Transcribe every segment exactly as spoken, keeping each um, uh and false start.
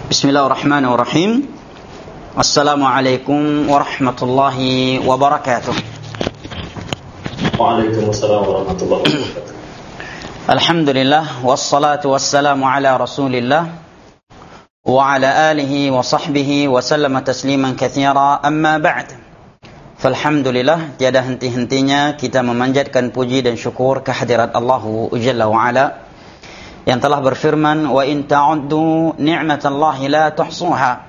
Bismillahirrahmanirrahim. Assalamualaikum warahmatullahi wabarakatuh. Waalaikumsalam warahmatullahi wabarakatuh. Alhamdulillah wassalatu wassalamu ala Rasulillah wa ala alihi wa sahbihi wa sallama tasliman katsira, amma ba'd. Falhamdulillah, tiada henti-hentinya kita memanjatkan puji dan syukur kehadirat Allah Jalla wa Ala yang telah berfirman, wa in ta'uddu ni'matallahi la tuhsuha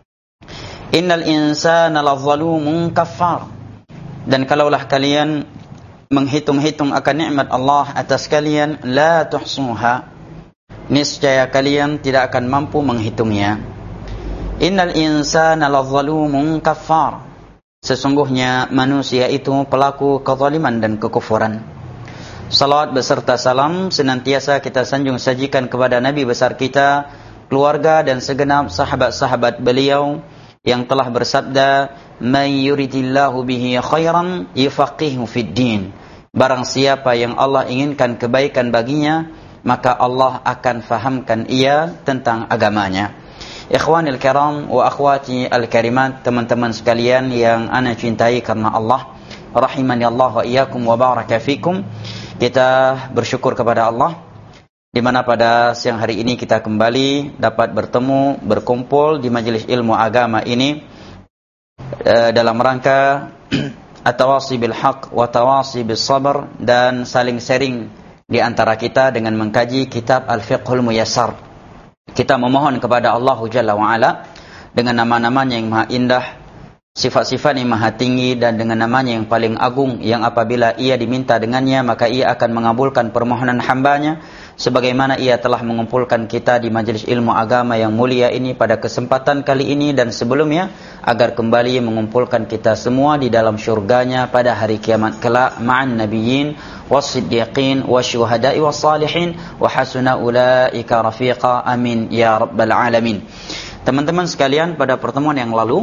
innal insana lazalumun kaffar. Dan kalaulah kalian menghitung-hitung akan nikmat Allah atas kalian, la tuhsuha, niscaya kalian tidak akan mampu menghitungnya. Innal insana lazalumun kaffar, sesungguhnya manusia itu pelaku kezaliman dan kekufuran. Salawat beserta salam senantiasa kita sanjung sajikan kepada Nabi besar kita, keluarga dan segenap sahabat-sahabat beliau yang telah bersabda, "Man yuridillahu bihi khairan yufaqihu fid din." Barang siapa yang Allah inginkan kebaikan baginya, maka Allah akan fahamkan ia tentang agamanya. Ikhwanil kiram wa akhwati al-karimat, teman-teman sekalian yang ana cintai karena Allah, rahimani Allah wa iyyakum wa baraka fikum. Kita bersyukur kepada Allah di mana pada siang hari ini kita kembali dapat bertemu, berkumpul di majelis ilmu agama ini e, dalam rangka at-tawasi bil haq wa tawasi bis sabr, dan saling sharing di antara kita dengan mengkaji kitab Al-Fiqhul Muyassar. Kita memohon kepada Allah Jalla wa Ala dengan nama-namanya yang maha indah, sifat-sifat yang maha tinggi, dan dengan namanya yang paling agung, yang apabila ia diminta dengannya maka ia akan mengabulkan permohonan hambanya, sebagaimana ia telah mengumpulkan kita di majelis ilmu agama yang mulia ini pada kesempatan kali ini dan sebelumnya, agar kembali mengumpulkan kita semua di dalam syurganya pada hari kiamat kelak, ma'an nabiyyin was-siddiqin wasyuhada'i was-salihin wa hasuna ulaika rafiqa, amin ya rabbal alamin. Teman-teman sekalian, pada pertemuan yang lalu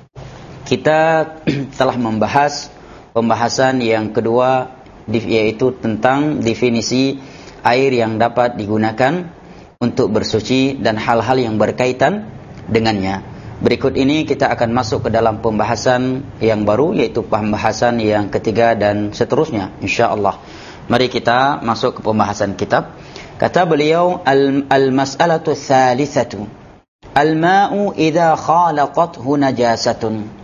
kita telah membahas pembahasan yang kedua, yaitu tentang definisi air yang dapat digunakan untuk bersuci dan hal-hal yang berkaitan dengannya. Berikut ini kita akan masuk ke dalam pembahasan yang baru, yaitu pembahasan yang ketiga dan seterusnya, insyaallah. Mari kita masuk ke pembahasan kitab. Kata beliau, al-mas'alatu tsalitsatu, al-ma'u idza khalaqathu najasatun.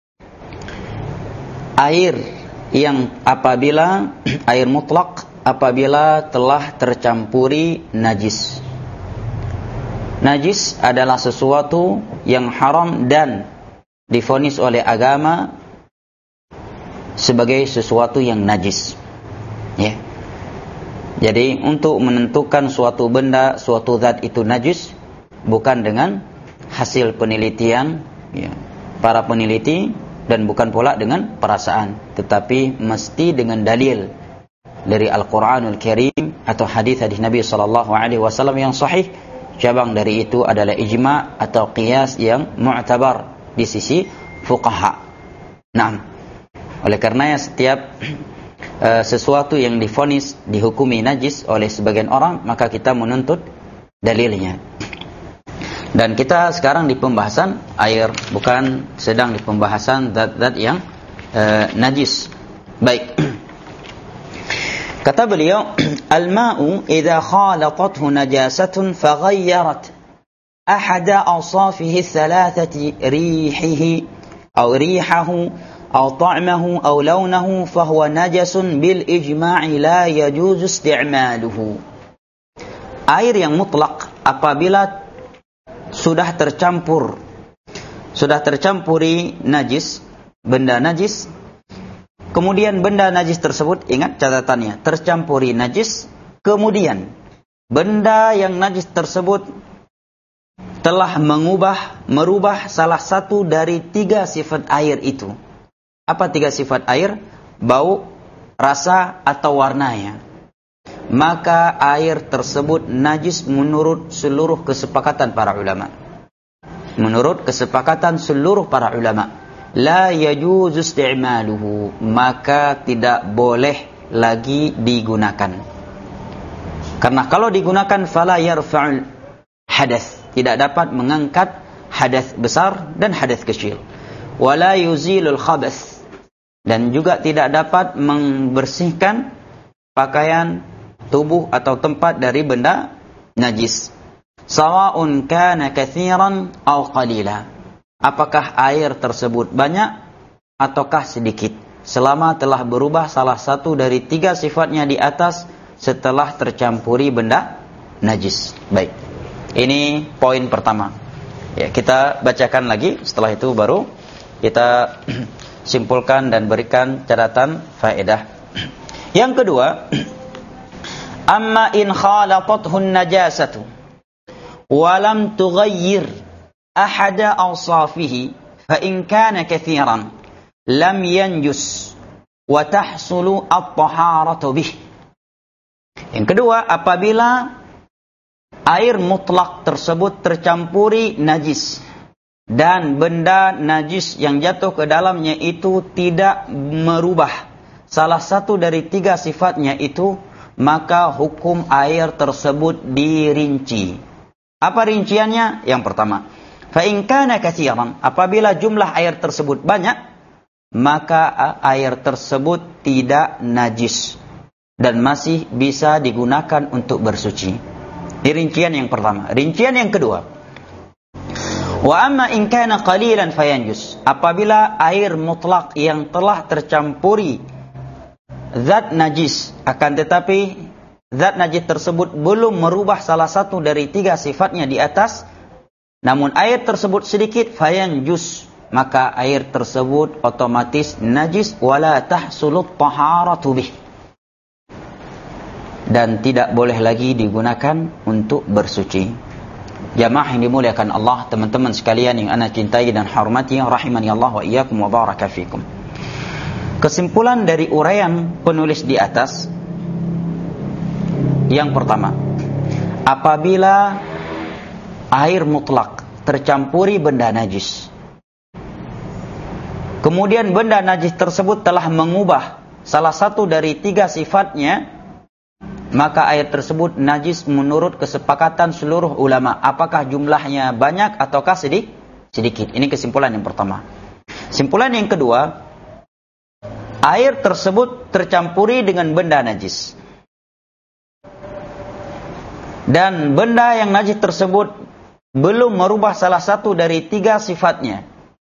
Air yang apabila air mutlak apabila telah tercampuri najis. Najis adalah sesuatu yang haram dan divonis oleh agama sebagai sesuatu yang najis. Ya. Jadi untuk menentukan suatu benda, suatu zat itu najis bukan dengan hasil penelitian ya, para peneliti, dan bukan pula dengan perasaan, tetapi mesti dengan dalil dari Al-Quranul Karim atau hadis-hadis Nabi sallallahu alaihi wasallam yang sahih. Cabang dari itu adalah ijma' atau qiyas yang mu'tabar di sisi fuqaha. Nah, oleh karenanya setiap uh, sesuatu yang divonis dihukumi najis oleh sebagian orang, maka kita menuntut dalilnya. Dan kita sekarang di pembahasan air, bukan sedang di pembahasan zat-zat yang uh, najis. Baik. Kata beliau, al-ma'u idza khalatathu najasatun faghayyarat ahada awsafihi thalathati rihihi aw rihahu aw ta'mahu aw lawnahu fahuwa najasun bil ijma'i la yajuzu isti'maluhu. Air yang mutlak apabila sudah tercampur sudah tercampuri najis, benda najis, kemudian benda najis tersebut, ingat catatannya, tercampuri najis, kemudian benda yang najis tersebut telah mengubah, merubah salah satu dari tiga sifat air itu. Apa tiga sifat air? Bau, rasa, atau warnanya. Maka air tersebut najis menurut seluruh kesepakatan para ulama. Menurut kesepakatan seluruh para ulama, la yajuzu isti'maluhu, maka tidak boleh lagi digunakan. Karena kalau digunakan fala yarfa'ul hadas, tidak dapat mengangkat hadas besar dan hadas kecil. Wala yuzilul khabath, dan juga tidak dapat membersihkan pakaian, tubuh atau tempat dari benda najis. Sawa'un kana katsiran aw qalila, apakah air tersebut banyak ataukah sedikit, selama telah berubah salah satu dari tiga sifatnya di atas setelah tercampuri benda najis. Baik, ini poin pertama. Ya, kita bacakan lagi, setelah itu baru kita simpulkan dan berikan catatan faedah. Yang kedua, amma in khalatathu an-najasatu wa lam tughayyir ahada awsafihi fa in kana kathiran lam yanjus wa tahsulu at-taharatu bih. Yang kedua, apabila air mutlak tersebut tercampuri najis dan benda najis yang jatuh ke dalamnya itu tidak merubah salah satu dari tiga sifatnya itu, maka hukum air tersebut dirinci. Apa rinciannya? Yang pertama, fa in kana katsiran, apabila jumlah air tersebut banyak, maka air tersebut tidak najis dan masih bisa digunakan untuk bersuci. Ini rincian yang pertama. Rincian yang kedua, wa amma in kana qalilan fayanjus, apabila air mutlak yang telah tercampuri zat najis, akan tetapi zat najis tersebut belum merubah salah satu dari tiga sifatnya di atas, namun air tersebut sedikit, fayanjus, maka air tersebut otomatis najis, wala tahsulut taharatu bih, dan tidak boleh lagi digunakan untuk bersuci. Jamaah yang dimuliakan Allah, teman-teman sekalian yang ana cintai dan hormati, rahimani Allah wa iyyakum wa baraka fikum. Kesimpulan dari uraian penulis di atas, yang pertama, apabila air mutlak tercampuri benda najis, kemudian benda najis tersebut telah mengubah salah satu dari tiga sifatnya, maka air tersebut najis menurut kesepakatan seluruh ulama, apakah jumlahnya banyak ataukah sedikit. Ini kesimpulan yang pertama. Kesimpulan yang kedua, air tersebut tercampuri dengan benda najis, dan benda yang najis tersebut belum merubah salah satu dari tiga sifatnya,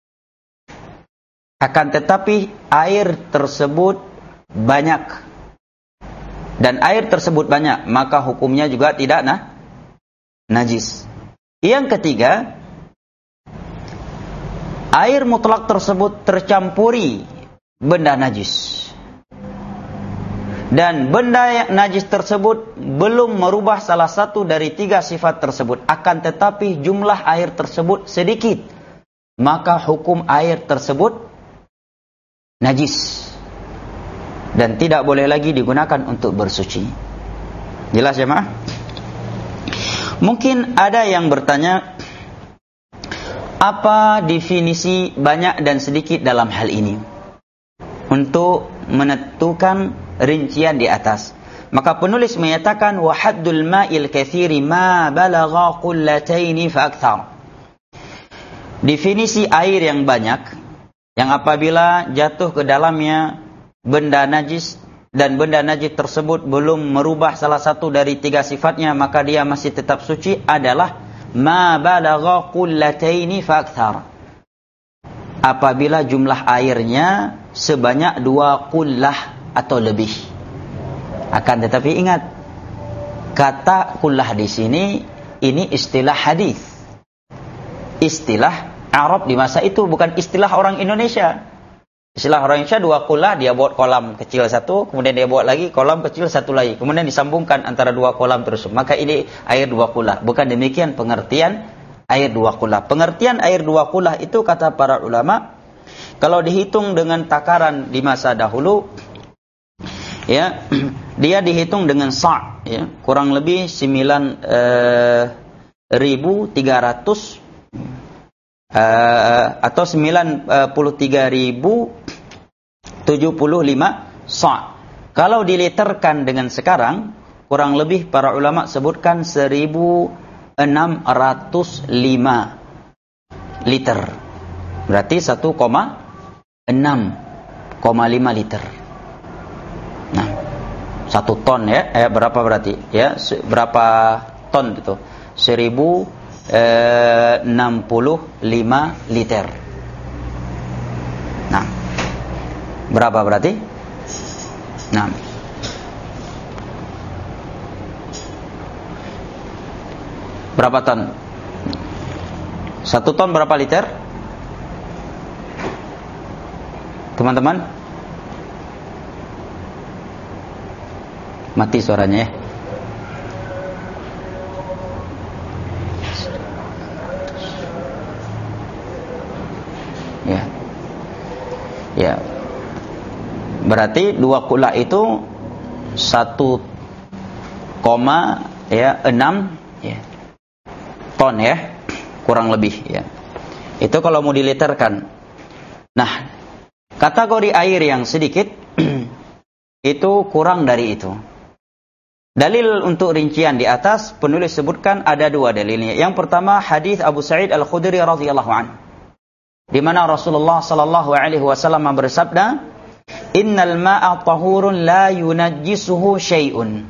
akan tetapi air tersebut banyak, dan air tersebut banyak, maka hukumnya juga tidak nah, najis. Yang ketiga, air mutlak tersebut tercampuri benda najis, dan benda yang najis tersebut belum merubah salah satu dari tiga sifat tersebut, akan tetapi jumlah air tersebut sedikit, maka hukum air tersebut najis dan tidak boleh lagi digunakan untuk bersuci. Jelas jemaah? Mungkin ada yang bertanya, apa definisi banyak dan sedikit dalam hal ini untuk menentukan rincian di atas? Maka penulis menyatakan, wa haddul ma'il katsiri ma balagha qullataini fa akthar. Definisi air yang banyak, yang apabila jatuh ke dalamnya benda najis dan benda najis tersebut belum merubah salah satu dari tiga sifatnya, maka dia masih tetap suci, adalah ma balagha qullataini fa akthar, apabila jumlah airnya sebanyak dua qullah atau lebih. Akan tetapi ingat, kata qullah di sini ini istilah hadis, istilah Arab di masa itu, bukan istilah orang Indonesia. Istilah orang Indonesia, dua qullah, dia buat kolam kecil satu, kemudian dia buat lagi kolam kecil satu lagi, kemudian disambungkan antara dua kolam terus. Maka ini air dua qullah. Bukan demikian pengertian air dua qullah. Pengertian air dua qullah itu, kata para ulama, kalau dihitung dengan takaran di masa dahulu, ya, dia dihitung dengan sa', ya, kurang lebih sembilan ribu tiga ratus Uh, atau sembilan puluh tiga ribu tujuh puluh lima sa'. Kalau diliterkan dengan sekarang, kurang lebih para ulama sebutkan seribu enam ratus lima liter. Berarti satu koma enam lima liter. Nah, satu ton ya, eh, berapa berarti? Ya, se- berapa ton itu? seribu enam puluh lima liter. Nah, berapa berarti? Nah, berapa ton? Satu ton berapa liter? Teman-teman? Mati suaranya ya. Ya. Ya. Berarti dua kula itu satu koma ya enam ya ton ya, kurang lebih ya. Itu kalau mau diliterkan. Nah, kategori air yang sedikit itu kurang dari itu. Dalil untuk rincian di atas penulis sebutkan ada dua dalilnya. Yang pertama hadis Abu Sa'id Al-Khudri radhiyallahu anhu, di mana Rasulullah sallallahu alaihi wasallam bersabda, "Innal ma'a tahurun la yunajjisuhu syai'un."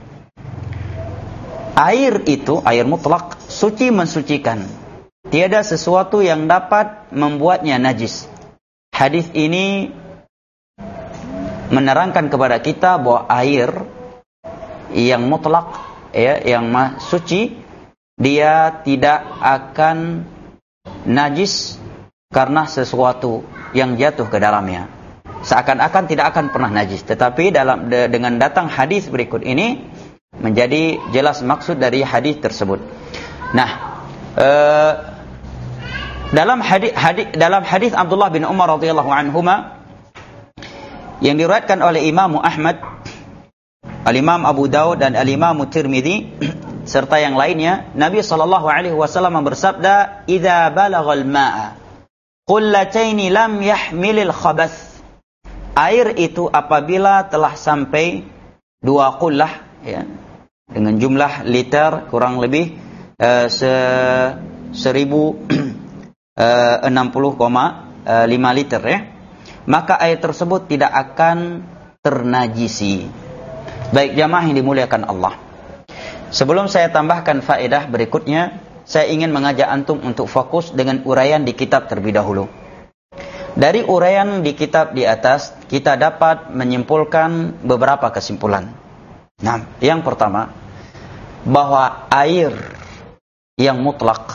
Air itu, air mutlak, suci mensucikan. Tiada sesuatu yang dapat membuatnya najis. Hadis ini menerangkan kepada kita bahwa air yang mutlak, ya, yang suci, dia tidak akan najis karena sesuatu yang jatuh ke dalamnya. Seakan-akan tidak akan pernah najis. Tetapi dalam de, dengan datang hadis berikut ini menjadi jelas maksud dari hadis tersebut. Nah, eh, dalam hadis hadis dalam hadis Abdullah bin Umar radhiyallahu anhuma yang diriwayatkan oleh Imam Ahmad, Al-Imam Abu Daud dan Al-Imam Tirmidzi serta yang lainnya, Nabi sallallahu alaihi wasallam bersabda, "Idza balaghal ma'a qullataini lam yahmilil khabath." Air itu apabila telah sampai dua qullah ya, dengan jumlah liter kurang lebih uh, se seribu enam puluh koma lima liter ya, maka air tersebut tidak akan ternajisi. Baik jamaah yang dimuliakan Allah, sebelum saya tambahkan faedah berikutnya, saya ingin mengajak antum untuk fokus dengan uraian di kitab terlebih dahulu. Dari uraian di kitab di atas, kita dapat menyimpulkan beberapa kesimpulan. Nah, yang pertama, bahwa air yang mutlak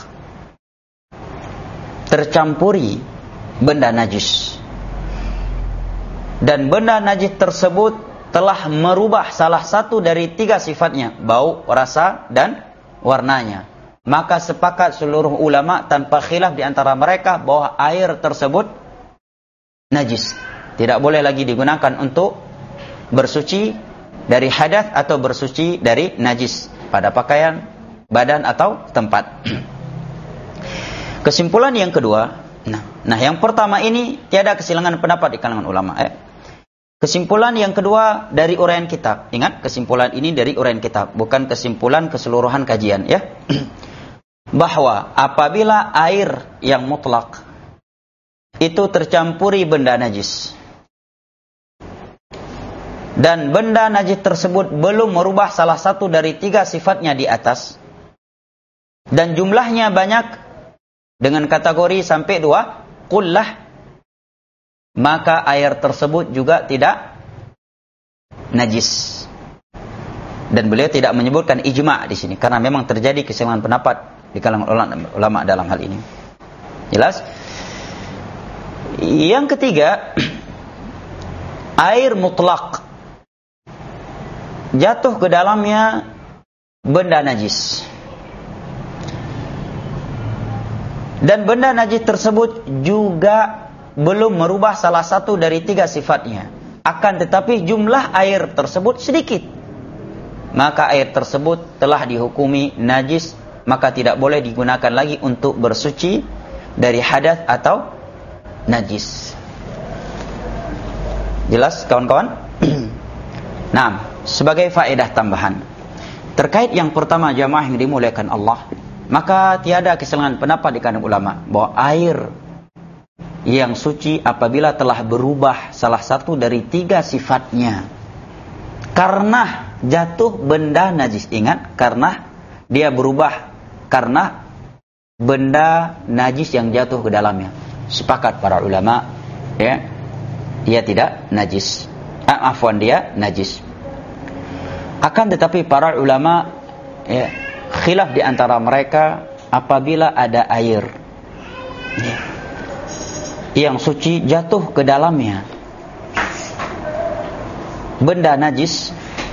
tercampuri benda najis, dan benda najis tersebut telah merubah salah satu dari tiga sifatnya, bau, rasa, dan warnanya. Maka sepakat seluruh ulama tanpa khilaf di antara mereka bahwa air tersebut najis. Tidak boleh lagi digunakan untuk bersuci dari hadas atau bersuci dari najis pada pakaian, badan atau tempat. Kesimpulan yang kedua, nah, nah yang pertama ini tiada kesilangan pendapat di kalangan ulama. Eh. Kesimpulan yang kedua dari uraian kitab. Ingat, kesimpulan ini dari uraian kitab, bukan kesimpulan keseluruhan kajian ya. Bahwa apabila air yang mutlak itu tercampuri benda najis, dan benda najis tersebut belum merubah salah satu dari tiga sifatnya di atas, dan jumlahnya banyak dengan kategori sampai dua qullah, maka air tersebut juga tidak najis. Dan beliau tidak menyebutkan ijma' di sini karena memang terjadi keseluruhan pendapat di kalangan ulama dalam hal ini. Jelas? Yang ketiga, air mutlak jatuh ke dalamnya benda najis, dan benda najis tersebut juga belum merubah salah satu dari tiga sifatnya, akan tetapi jumlah air tersebut sedikit, maka air tersebut telah dihukumi najis, maka tidak boleh digunakan lagi untuk bersuci dari hadas atau najis. Jelas kawan-kawan? Nah, sebagai faedah tambahan terkait yang pertama jamaah yang dimuliakan Allah, Maka tiada keselangan pendapat di kalangan ulama bahwa air yang suci apabila telah berubah salah satu dari tiga sifatnya karena jatuh benda najis. Ingat, karena dia berubah karena benda najis yang jatuh ke dalamnya. Sepakat para ulama, ya, dia tidak najis. Ah, afwan, dia najis. Akan tetapi para ulama, ya, khilaf di antara mereka apabila ada air, ya, yang suci jatuh ke dalamnya benda najis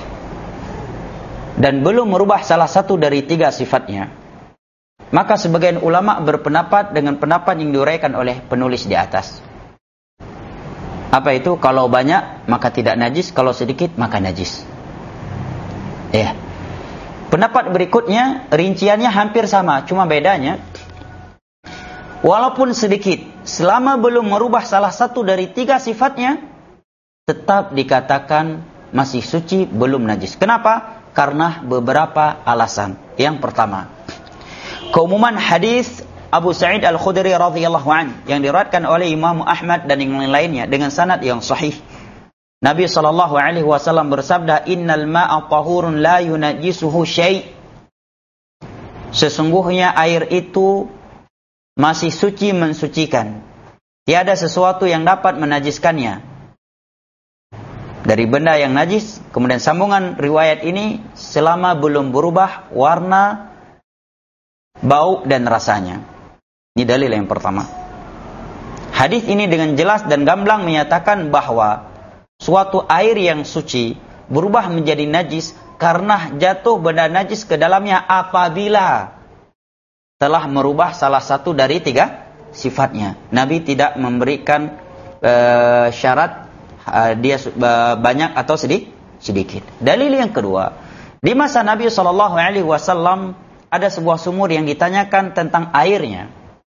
dan belum merubah salah satu dari tiga sifatnya, maka sebagian ulama berpendapat dengan pendapat yang diuraikan oleh penulis di atas. Apa itu? Kalau banyak maka tidak najis, kalau sedikit maka najis. Ya. Pendapat berikutnya rinciannya hampir sama, cuma bedanya walaupun sedikit, selama belum merubah salah satu dari tiga sifatnya, tetap dikatakan masih suci, belum najis. Kenapa? Karena beberapa alasan. Yang pertama, keumuman hadis Abu Sa'id Al-Khudri radhiyallahu anhu yang diriwayatkan oleh Imam Ahmad dan yang lainnya dengan sanad yang sahih. Nabi sallallahu alaihi wasallam bersabda, "Innal ma'a tahurun la yunajjisuhu syai'." Sesungguhnya air itu masih suci, mensucikan. Tiada sesuatu yang dapat menajiskannya dari benda yang najis. Kemudian sambungan riwayat ini, selama belum berubah warna, bau dan rasanya. Ini dalil yang pertama. Hadis ini dengan jelas dan gamblang menyatakan bahwa suatu air yang suci berubah menjadi najis karena jatuh benda najis ke dalamnya apabila telah merubah salah satu dari tiga sifatnya. Nabi tidak memberikan uh, syarat uh, dia uh, banyak atau sedikit. sedikit. Dalil yang kedua, di masa Nabi shallallahu alaihi wasallam ada sebuah sumur yang ditanyakan tentang airnya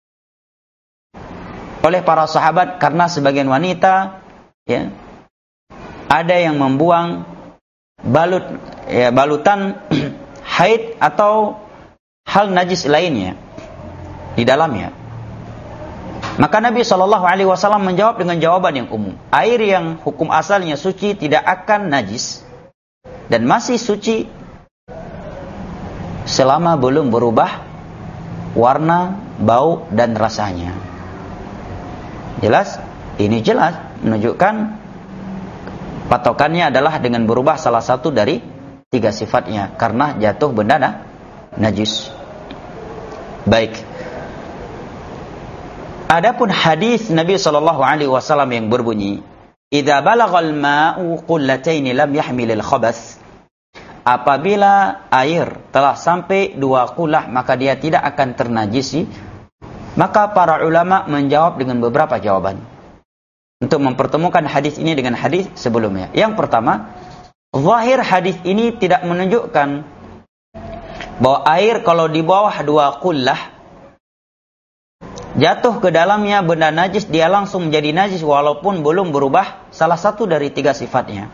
oleh para sahabat karena sebagian wanita, ya, ada yang membuang balut, ya, balutan haid atau hal najis lainnya di dalamnya. Maka Nabi shallallahu alaihi wasallam menjawab dengan jawaban yang umum. Air yang hukum asalnya suci tidak akan najis dan masih suci selama belum berubah warna, bau dan rasanya. Jelas? Ini jelas menunjukkan patokannya adalah dengan berubah salah satu dari tiga sifatnya karena jatuh benda nah, najis. Baik. Adapun hadis Nabi sallallahu alaihi wasallam yang berbunyi, "Idza balaghal ma'u qullataini lam yahmilil khabath." Apabila air telah sampai dua qullah maka dia tidak akan ternajisi. Maka para ulama menjawab dengan beberapa jawaban untuk mempertemukan hadis ini dengan hadis sebelumnya. Yang pertama, zahir hadis ini tidak menunjukkan bahwa air kalau di bawah dua qullah jatuh ke dalamnya benda najis, dia langsung menjadi najis walaupun belum berubah salah satu dari tiga sifatnya.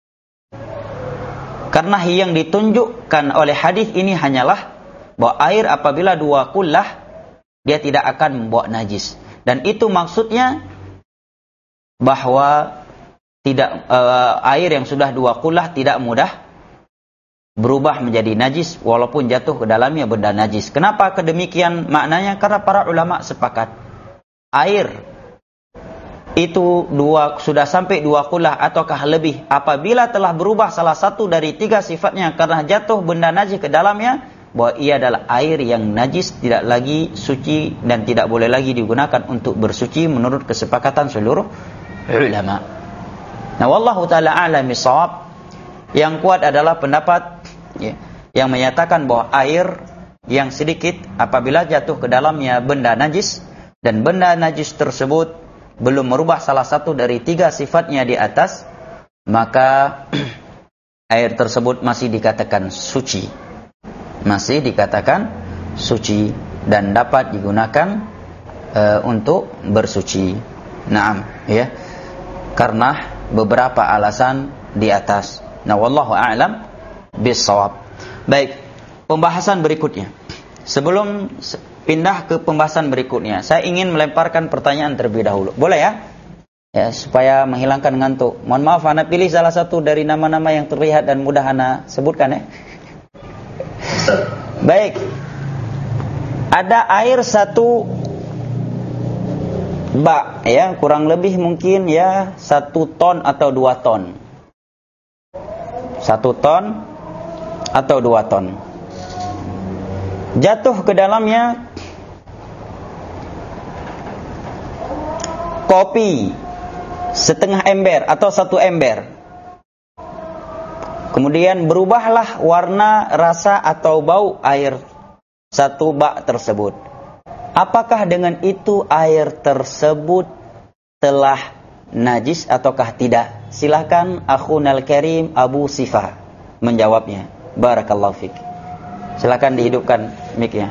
Karena yang ditunjukkan oleh hadis ini hanyalah bahwa air apabila dua qullah dia tidak akan membawa najis. Dan itu maksudnya bahwa tidak uh, air yang sudah dua qullah tidak mudah berubah menjadi najis walaupun jatuh ke dalamnya benda najis. Kenapa kedemikian maknanya? Karena para ulama sepakat air itu dua sudah sampai dua qullah ataukah lebih apabila telah berubah salah satu dari tiga sifatnya karena jatuh benda najis ke dalamnya, bahwa ia adalah air yang najis, tidak lagi suci dan tidak boleh lagi digunakan untuk bersuci menurut kesepakatan seluruh ulama. Nah, wallahu taala a'lam bissawab. Yang kuat adalah pendapat, ya, yang menyatakan bahwa air yang sedikit apabila jatuh ke dalamnya benda najis dan benda najis tersebut belum merubah salah satu dari tiga sifatnya di atas, maka air tersebut masih dikatakan suci. Masih dikatakan suci dan dapat digunakan uh, untuk bersuci. Naam, ya. Karena beberapa alasan di atas. Nah, wallahu a'lam bissawab. Baik, pembahasan berikutnya. sebelum pindah ke pembahasan berikutnya, saya ingin melemparkan pertanyaan terlebih dahulu. Boleh ya? Ya, supaya menghilangkan ngantuk. Mohon maaf, ana pilih salah satu dari nama-nama yang terlihat dan mudah ana sebutkan ya. Baik. Ada air satu bak ya, kurang lebih mungkin ya satu ton atau dua ton. Satu ton atau dua ton. Jatuh ke dalamnya kopi setengah ember atau satu ember. Kemudian berubahlah warna, rasa atau bau air satu bak tersebut. Apakah dengan itu air tersebut telah najis ataukah tidak? Silakan akhunal karim Abu Sifa menjawabnya. Barakallahu fiik. Silakan dihidupkan mic-nya.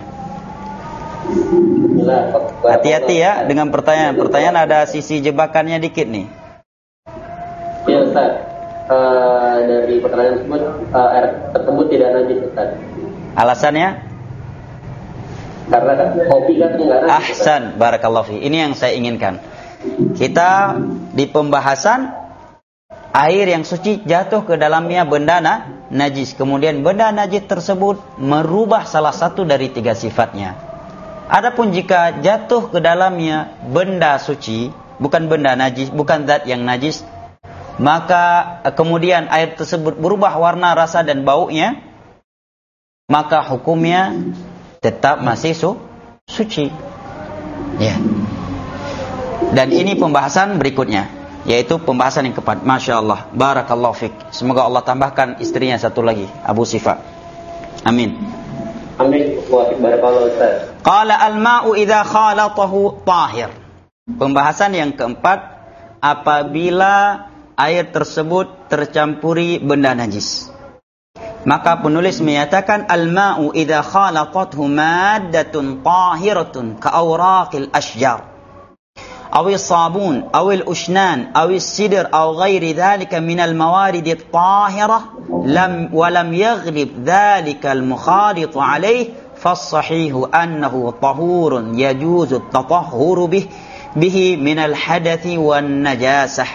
Hati-hati ya dengan pertanyaan. Pertanyaan ada sisi jebakannya dikit nih. Ya Ustaz, uh, dari pertanyaan tersebut uh, air tersebut tidak najis Ustaz. Alasannya? Karena kan kopi kan enggak najis. Ahsan, barakallahu fi. Ini yang saya inginkan. Kita di pembahasan air yang suci jatuh ke dalamnya benda na, najis. Kemudian benda najis tersebut merubah salah satu dari tiga sifatnya. Adapun jika jatuh ke dalamnya benda suci, bukan benda najis, bukan zat yang najis, maka kemudian air tersebut berubah warna, rasa dan baunya, maka hukumnya tetap masih su, suci. Ya. Dan ini pembahasan berikutnya, yaitu pembahasan yang keempat. Masya Allah, barakallahu fik. Semoga Allah tambahkan istrinya satu lagi, Abu Sifa. Amin. Amin. Barakallahu Ustaz. Qala al-ma'u idza khalatahu tahir. Pembahasan yang keempat, apabila air tersebut tercampuri benda najis. Maka penulis menyatakan al-ma'u idza khalatathu maddatun tahiratun ka awraqil ashjar aw as-sabun aw al-ushnan aw as-sidr aw ghairi dhalika min al-mawarid at-tahirah lam wa lam yaghlib dhalika al-mukhalit alayh fas-sahih annahu tahurun yajuzu at-tatahhuru bih bihi min al-hadathi wan najasah.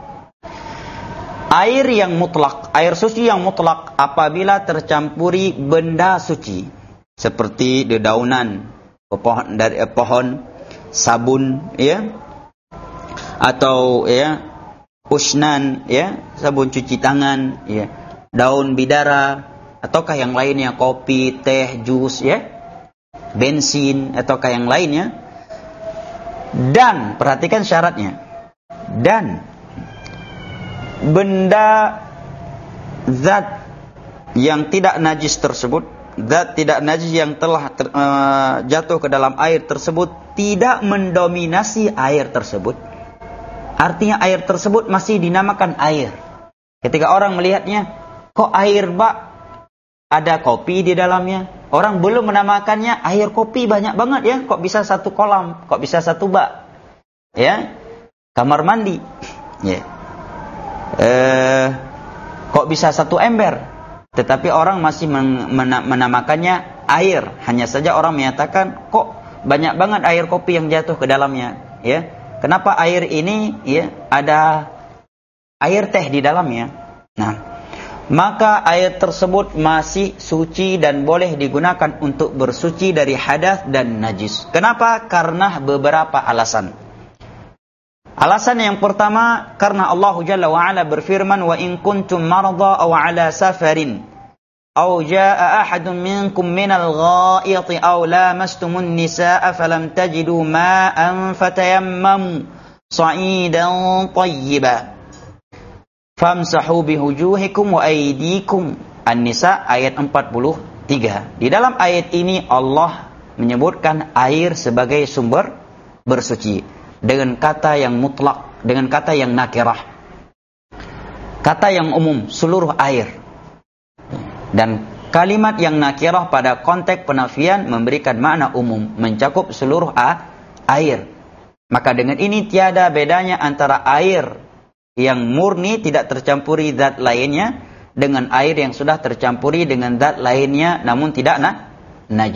Air yang mutlak, air suci yang mutlak apabila tercampuri benda suci seperti dedaunan pohon dari eh, pohon, sabun ya, atau ya usnan ya, sabun cuci tangan ya, daun bidara ataukah yang lainnya, kopi, teh, jus ya, bensin ataukah yang lainnya. Dan perhatikan syaratnya. Dan benda zat yang tidak najis tersebut, zat tidak najis yang telah ter, uh, jatuh ke dalam air tersebut tidak mendominasi air tersebut. Artinya air tersebut masih dinamakan air. Ketika orang melihatnya, kok air bak, ada kopi di dalamnya. Orang belum menamakannya air kopi banyak banget ya. Kok bisa satu kolam, kok bisa satu bak. Ya, kamar mandi. Ya. Eh, kok bisa satu ember, tetapi orang masih men- men- menamakannya air. Hanya saja orang menyatakan kok banyak banget air kopi yang jatuh ke dalamnya ya. Kenapa air ini ya ada air teh di dalamnya? Nah, maka air tersebut masih suci dan boleh digunakan untuk bersuci dari hadas dan najis. Kenapa? Karena beberapa alasan. Alasan yang pertama, karena Allah Jalla wa Ala berfirman, wa in kuntum marada aw ala safarin aw jaa ahadun minkum minal ghaiti aw lamastumun nisaa falam tajidu ma'an fatayammamu sa'idan tayyiban famsahu bihujuhikum wa aydikum. An-Nisa ayat empat puluh tiga. Di dalam ayat ini Allah menyebutkan air sebagai sumber bersuci dengan kata yang mutlak, dengan kata yang nakirah, kata yang umum, seluruh air. Dan kalimat yang nakirah pada konteks penafian memberikan makna umum, mencakup seluruh a- air. Maka dengan ini tiada bedanya antara air yang murni tidak tercampuri zat lainnya dengan air yang sudah tercampuri dengan zat lainnya namun tidak na- najis.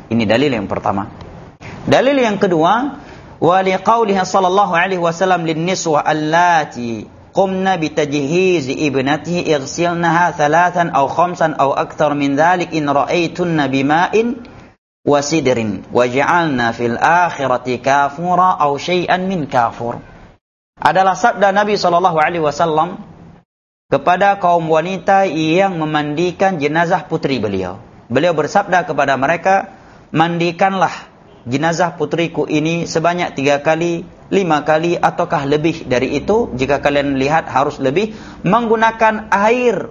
Ini dalil yang pertama. Dalil yang kedua, wa liqaulihi sallallahu alaihi wasallam lin-niswa allati qumna bitajhiz ibnatihi ighsilnaha thalathan aw khamsan aw akthar min dhalik in ra'aytunna bima'in wa sidrin waj'alna fil akhirati kafura aw syai'an min kafur. Adalah sabda Nabi sallallahu alaihi wasallam kepada kaum wanita yang memandikan jenazah putri beliau. Beliau bersabda kepada mereka, mandikanlah jenazah putriku ini sebanyak tiga kali, lima kali, ataukah lebih dari itu. Jika kalian lihat harus lebih, menggunakan air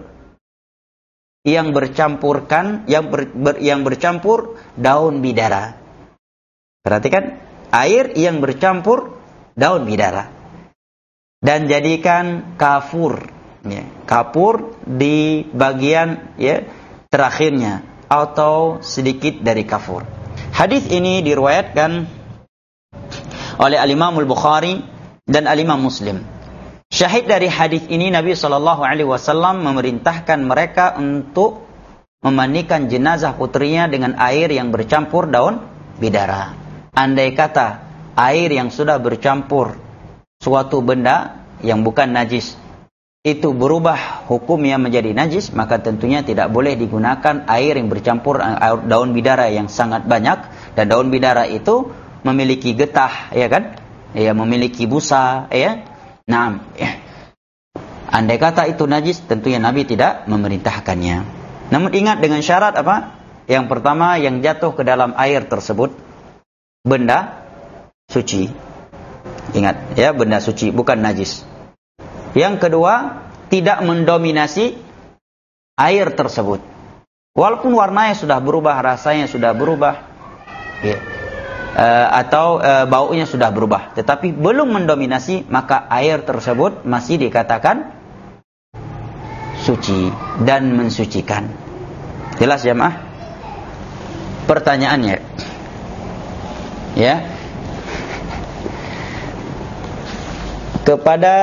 yang bercampurkan, yang ber, ber, yang bercampur daun bidara. Perhatikan, air yang bercampur daun bidara. Dan jadikan kafur, ya, kapur di bagian ya terakhirnya atau sedikit dari kafur. Hadis ini diriwayatkan oleh Al-Imam Al-Bukhari dan Al-Imam Muslim. Syahid dari hadis ini, Nabi sallallahu alaihi wasallam memerintahkan mereka untuk memandikan jenazah putrinya dengan air yang bercampur daun bidara. Andai kata air yang sudah bercampur suatu benda yang bukan najis itu berubah hukumnya menjadi najis, maka tentunya tidak boleh digunakan air yang bercampur air daun bidara yang sangat banyak. Dan daun bidara itu memiliki getah, ya kan? Ya, memiliki busa, ya. Nah, ya. Andai kata itu najis, tentunya Nabi tidak memerintahkannya. Namun ingat dengan syarat apa? Yang pertama, yang jatuh ke dalam air tersebut benda suci. Ingat, ya, benda suci, bukan najis. Yang kedua, tidak mendominasi air tersebut. Walaupun warnanya sudah berubah, rasanya sudah berubah, ya, e, atau e, baunya sudah berubah, tetapi belum mendominasi, maka air tersebut masih dikatakan suci dan mensucikan. Jelas jamaah? Pertanyaannya, ya, kepada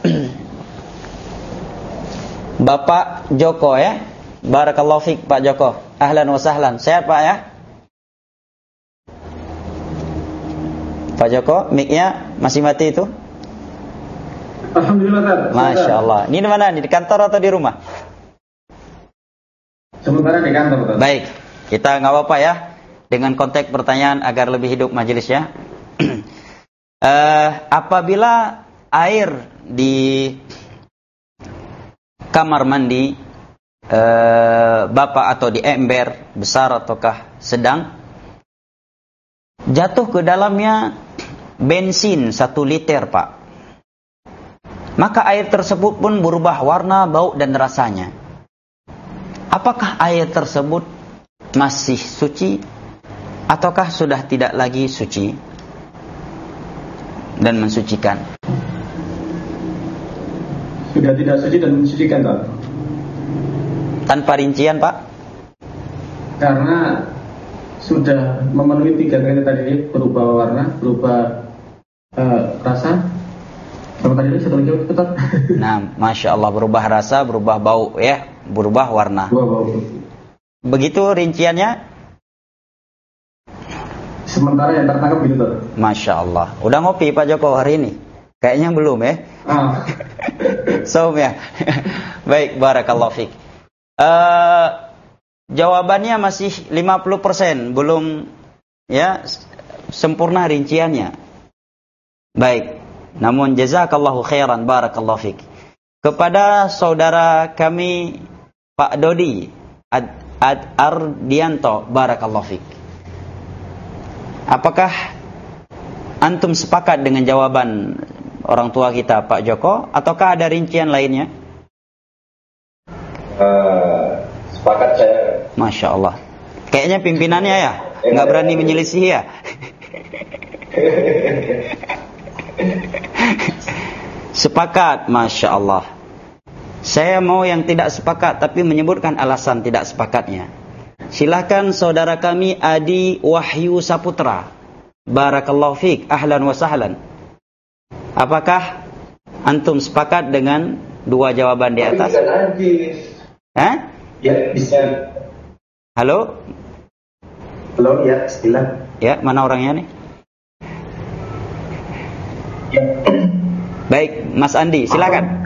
Bapak Joko, ya. Barakallahu fiik Pak Joko. Ahlan wa sahlan. Sehat Pak, ya? Pak Joko, mic-nya masih mati itu? Alhamdulillah, Pak. Masya Allah. Ini di mana? Di kantor atau di rumah? Sementara di kantor, Pak. Baik. Kita nggak apa-apa ya. Dengan konteks pertanyaan agar lebih hidup majelisnya. uh, apabila air di kamar mandi e, bapak atau di ember besar ataukah sedang, jatuh ke dalamnya bensin satu liter Pak, maka air tersebut pun berubah warna, bau dan rasanya. Apakah air tersebut masih suci ataukah sudah tidak lagi suci dan mensucikan? Sudah tidak suci dan mensucikan, Pak. Tanpa rincian, Pak? Karena sudah memenuhi tiga kriteria tadi, berubah warna, berubah uh, rasa. Apa tadi itu? Satu lagi, Ustaz? Nah, Masya Allah, berubah rasa, berubah bau, ya, berubah warna. Berubah bau. Begitu rinciannya? Sementara yang tertangkap gitu, Pak. Masya Allah. Udah ngopi Pak Joko hari ini? Kayaknya belum, ya? Ah. Saum ya. Baik, barakallahu fiik. Uh, jawabannya masih lima puluh persen, belum ya sempurna rinciannya. Baik. Namun jazakallahu khairan, barakallahu fiik. Kepada saudara kami Pak Dodi Ad, Ad Ardianto, barakallahu fiik. Apakah antum sepakat dengan jawaban orang tua kita Pak Joko, ataukah ada rincian lainnya? Uh, sepakat saya. Masya Allah. Kayaknya pimpinannya ya nggak berani menyelisih ya. Sepakat, Masya Allah. Saya mau yang tidak sepakat tapi menyebutkan alasan tidak sepakatnya. Silakan saudara kami Adi Wahyu Saputra, barakallahu fiik, ahlan wa sahlan. Apakah antum sepakat dengan dua jawaban di atas? Bisa najis. Hah? Ya, bisa. Halo? Halo, ya, bismillah. Ya, mana orangnya nih? Ya. Baik, Mas Andi, silakan.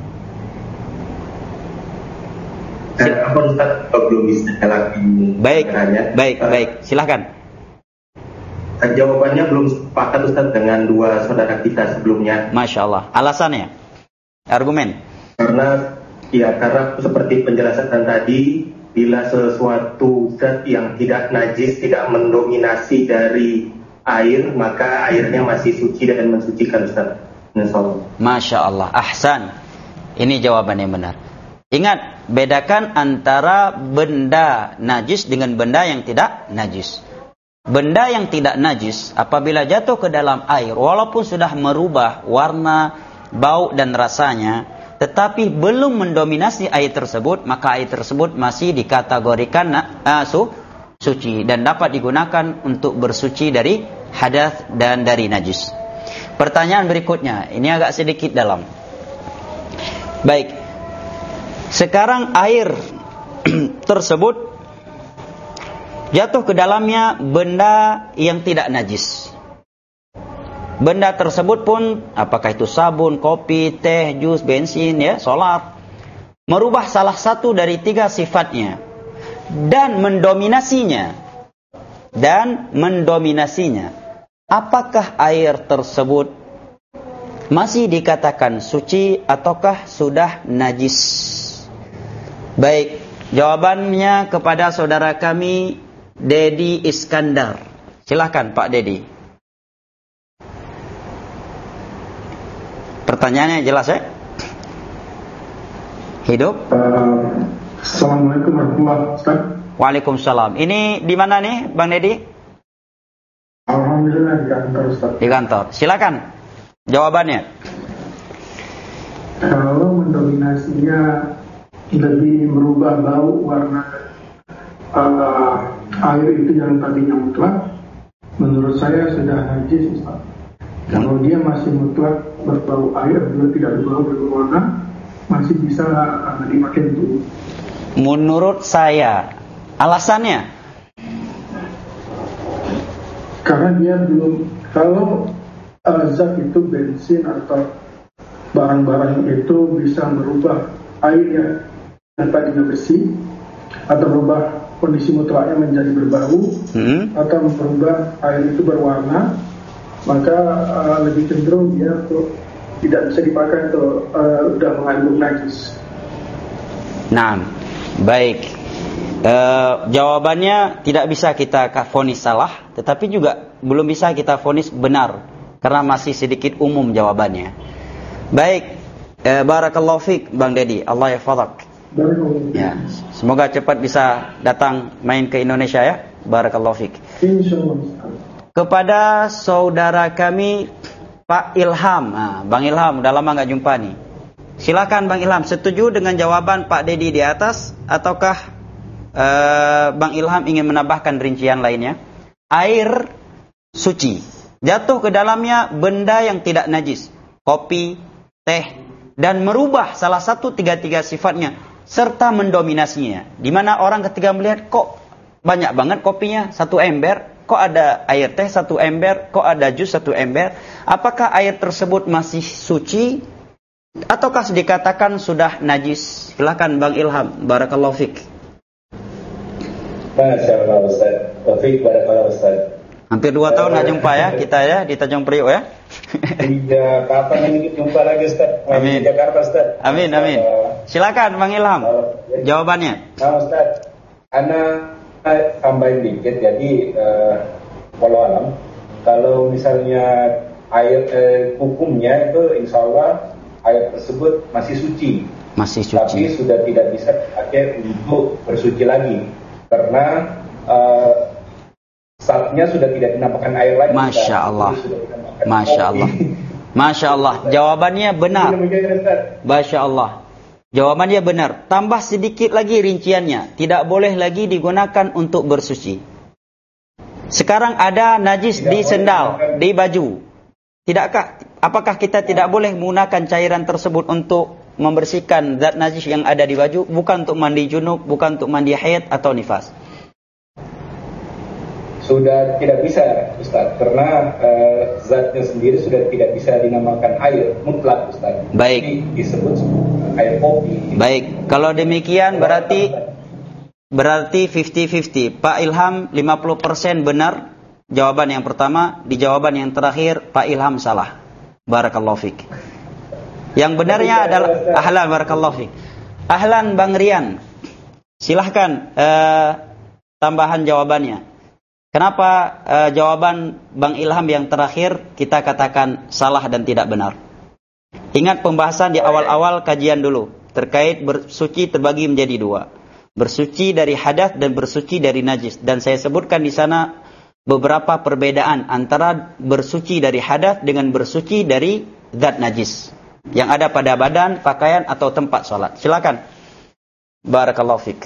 Eh, apa Ustaz? Oh, belum bisa lagi. Baik, tanya. baik, uh, baik, silakan. Uh, jawabannya belum sepakat Ustaz dengan dua saudara kita sebelumnya. Masya Allah. Alasannya? Argumen? Karena, ya, karena seperti penjelasan tadi, bila sesuatu zat yang tidak najis, tidak mendominasi dari air, maka airnya masih suci dan mensucikan Ustaz. Masya Allah, ahsan. Ini jawaban yang benar. Ingat, bedakan antara benda najis dengan benda yang tidak najis. Benda yang tidak najis, apabila jatuh ke dalam air, walaupun sudah merubah warna, bau dan rasanya, tetapi belum mendominasi air tersebut, maka air tersebut masih dikategorikan uh, su, suci dan dapat digunakan untuk bersuci dari hadas dan dari najis. Pertanyaan berikutnya, ini agak sedikit dalam. Baik, sekarang air tersebut jatuh ke dalamnya benda yang tidak najis. Benda tersebut pun, apakah itu sabun, kopi, teh, jus, bensin, ya, solar, merubah salah satu dari tiga sifatnya dan mendominasinya. Dan mendominasinya. Apakah air tersebut masih dikatakan suci ataukah sudah najis? Baik, jawabannya kepada saudara kami Dedi Iskandar. Silakan Pak Dedi. Pertanyaannya jelas ya? Hidup? Uh, Assalamualaikum warahmatullahi wabarakatuh. Waalaikumsalam. Ini di mana nih Bang Dedi? Alhamdulillah di kantor Ustaz. Di kantor. Silakan jawabannya. Kalau mendominasinya lebih merubah bau, warna uh, air itu yang tadinya mutlak, menurut saya sudah najis Ustaz. Kalau dia masih mutlak berbau air, dia tidak berbau berwarna, masih bisa uh, dipakai untuk. Menurut saya, alasannya? Karena dia belum, kalau uh, zat itu bensin atau barang-barang itu bisa merubah airnya yang tadinya bersih atau merubah kondisi mutlaknya menjadi berbau, hmm. atau merubah air itu berwarna, maka uh, lebih cenderung dia tuh tidak bisa dipakai atau uh, sudah mengandung najis. Nah, baik. E, jawabannya tidak bisa kita vonis salah, tetapi juga belum bisa kita vonis benar karena masih sedikit umum jawabannya. Baik, e, barakallahu fiik Bang Dedi, Allah yahfazak. Ya, semoga cepat bisa datang main ke Indonesia ya. Barakallahu fiik. Insyaallah. Kepada saudara kami Pak Ilham. Nah, Bang Ilham udah lama enggak jumpa nih. Silakan Bang Ilham, setuju dengan jawaban Pak Dedi di atas ataukah Uh, Bang Ilham ingin menambahkan rincian lainnya? Air suci, jatuh ke dalamnya benda yang tidak najis, kopi, teh, dan merubah salah satu tiga-tiga sifatnya serta mendominasinya. Di mana orang ketika melihat kok banyak banget kopinya satu ember, kok ada air teh satu ember, kok ada jus satu ember. Apakah air tersebut masih suci ataukah dikatakan sudah najis? Silakan Bang Ilham, barakallahu fiik. Masya Allah Ustaz. Taufik barakallahu Ustaz. Hampir dua tahun nggak jumpa ya kita ya di Tanjung Priok ya. Iya, kapan ini jumpa lagi Ustaz? Amin. Di Jakarta Ustaz. Amin amin. Silakan Bang Ilham. Jawabannya. Nah Ustaz, Ana tambahin dikit. Jadi uh, walau alam, kalau misalnya air eh, hukumnya itu insya Allah air tersebut masih suci. Masih suci. Tapi sudah tidak bisa dipakai untuk bersuci lagi. Karena uh, saatnya sudah tidak dinampakkan air lagi. Masya Allah. Masya Allah. Masya Allah. Jawabannya benar. Masya Allah. Jawabannya benar. Tambah sedikit lagi rinciannya. Tidak boleh lagi digunakan untuk bersuci. Sekarang ada najis tidak di sendal, menggunakan. Di baju. Tidakkah? Apakah kita tidak boleh menggunakan cairan tersebut untuk membersihkan zat najis yang ada di baju, bukan untuk mandi junub, bukan untuk mandi haid atau nifas? sudah tidak bisa, Ustaz, karena uh, zatnya sendiri sudah tidak bisa dinamakan air mutlak, Ustaz. Baik. Jadi disebut air kopi. Baik, kalau demikian berarti berarti fifty fifty. Pak Ilham lima puluh persen benar jawaban yang pertama, di jawaban yang terakhir Pak Ilham salah. Barakallahu fik. Yang benarnya adalah ahlan, barakallahu fik. Ahlan Bang Rian. Silahkan uh, tambahan jawabannya. Kenapa uh, jawaban Bang Ilham yang terakhir kita katakan salah dan tidak benar? Ingat pembahasan di awal-awal kajian dulu terkait bersuci terbagi menjadi dua. Bersuci dari hadas dan bersuci dari najis. Dan saya sebutkan di sana beberapa perbedaan antara bersuci dari hadas dengan bersuci dari zat najis yang ada pada badan, pakaian atau tempat sholat. Silakan. Barakallahu fik.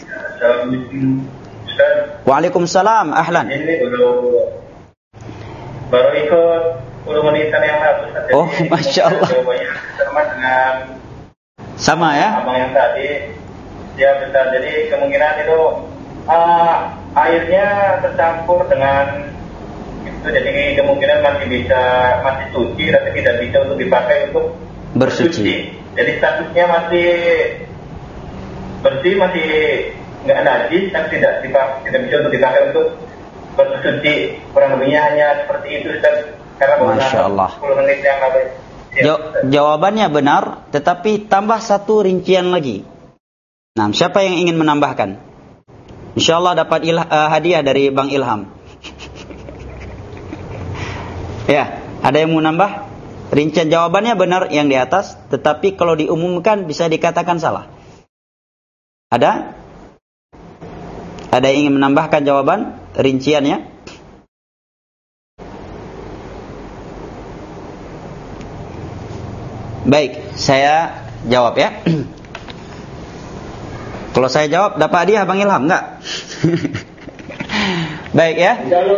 Waalaikumsalam, ahlan. Ini baru baru ikut sepuluh menitan yang lalu. Oh, masya Allah. Jawabannya sama dengan sama ya? abang yang tadi. Ya betul. Jadi kemungkinan itu uh, airnya tercampur dengan itu, jadi kemungkinan masih bisa masih suci, tapi tidak bisa untuk dipakai untuk bersuci. bersuci. Jadi statusnya masih bersih, masih nggak najis, tapi tidak dipakai, tidak bisa untuk dipakai untuk bersuci. Kurang lebihnya hanya seperti itu, dan karena beberapa sepuluh menit yang lalu. Ya, jawabannya benar, tetapi tambah satu rincian lagi. Nah, siapa yang ingin menambahkan? Insyaallah dapat ilah, uh, hadiah dari Bang Ilham. Ya, ada yang mau nambah? Rincian jawabannya benar yang di atas, tetapi kalau diumumkan bisa dikatakan salah. Ada? Ada yang ingin menambahkan jawaban rinciannya? Baik, saya jawab ya. Kalau saya jawab dapat hadiah Bang Ilham, enggak? Baik ya.